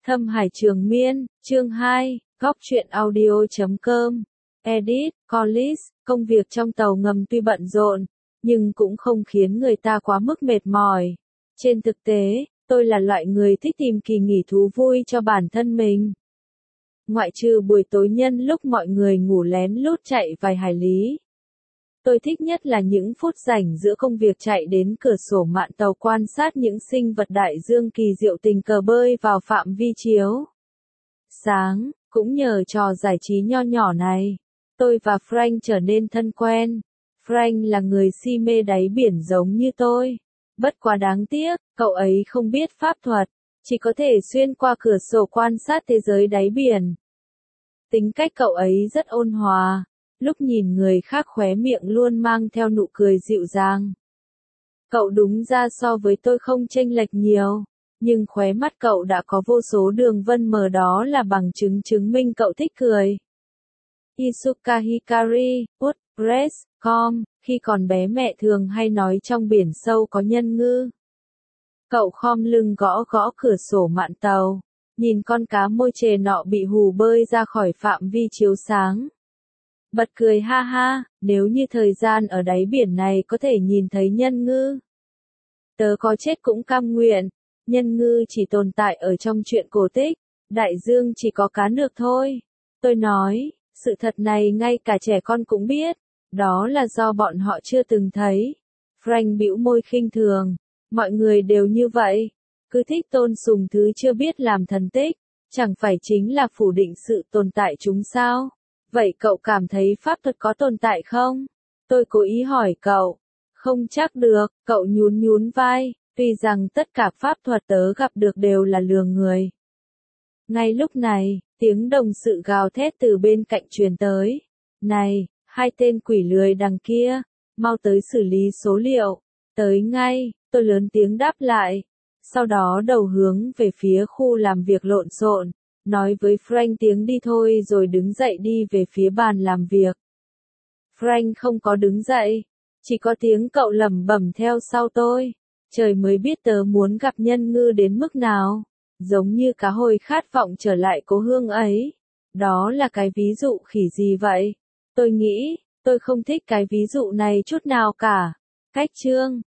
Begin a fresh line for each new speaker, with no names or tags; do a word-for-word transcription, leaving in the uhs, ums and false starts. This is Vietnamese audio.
Thâm Hải Trường Miên, chương hai, góc truyện audio chấm com, edit, Collis, công việc trong tàu ngầm tuy bận rộn, nhưng cũng không khiến người ta quá mức mệt mỏi. Trên thực tế, tôi là loại người thích tìm kỳ nghỉ thú vui cho bản thân mình. Ngoại trừ buổi tối nhân lúc mọi người ngủ lén lút chạy vài hải lý. Tôi thích nhất là những phút rảnh giữa công việc chạy đến cửa sổ mạn tàu quan sát những sinh vật đại dương kỳ diệu tình cờ bơi vào phạm vi chiếu sáng. Cũng nhờ trò giải trí nho nhỏ này, tôi và Frank trở nên thân quen. Frank là người si mê đáy biển giống như tôi. Bất quá đáng tiếc, cậu ấy không biết pháp thuật, chỉ có thể xuyên qua cửa sổ quan sát thế giới đáy biển. Tính cách cậu ấy rất ôn hòa. Lúc nhìn người khác khóe miệng luôn mang theo nụ cười dịu dàng. Cậu đúng ra so với tôi không chênh lệch nhiều, nhưng khóe mắt cậu đã có vô số đường vân mờ, đó là bằng chứng chứng minh cậu thích cười. Isuka Hikari, WordPress chấm com, khi còn bé mẹ thường hay nói trong biển sâu có nhân ngư. Cậu khom lưng gõ gõ cửa sổ mạn tàu, nhìn con cá môi chề nọ bị hù bơi ra khỏi phạm vi chiếu sáng. Bật cười ha ha, nếu như thời gian ở đáy biển này có thể nhìn thấy nhân ngư, tớ có chết cũng cam nguyện. Nhân ngư chỉ tồn tại ở trong truyện cổ tích, đại dương chỉ có cá nược thôi. Tôi nói, sự thật này ngay cả trẻ con cũng biết, đó là do bọn họ chưa từng thấy. Frank bĩu môi khinh thường, mọi người đều như vậy, cứ thích tôn sùng thứ chưa biết làm thần tích, chẳng phải chính là phủ định sự tồn tại chúng sao? Vậy cậu cảm thấy pháp thuật có tồn tại không? Tôi cố ý hỏi cậu. Không chắc được, cậu nhún nhún vai, tuy rằng tất cả pháp thuật tớ gặp được đều là lừa người. Ngay lúc này, tiếng đồng sự gào thét từ bên cạnh truyền tới. Này, hai tên quỷ lười đằng kia, mau tới xử lý số liệu. Tới ngay, tôi lớn tiếng đáp lại. Sau đó đầu hướng về phía khu làm việc lộn xộn. Nói với Frank tiếng đi thôi rồi đứng dậy đi về phía bàn làm việc. Frank không có đứng dậy, chỉ có tiếng cậu lẩm bẩm theo sau tôi. Trời mới biết tớ muốn gặp nhân ngư đến mức nào, giống như cá hồi khát vọng trở lại cố hương ấy. Đó là cái ví dụ khỉ gì vậy? Tôi nghĩ, tôi không thích cái ví dụ này chút nào cả. Cách chương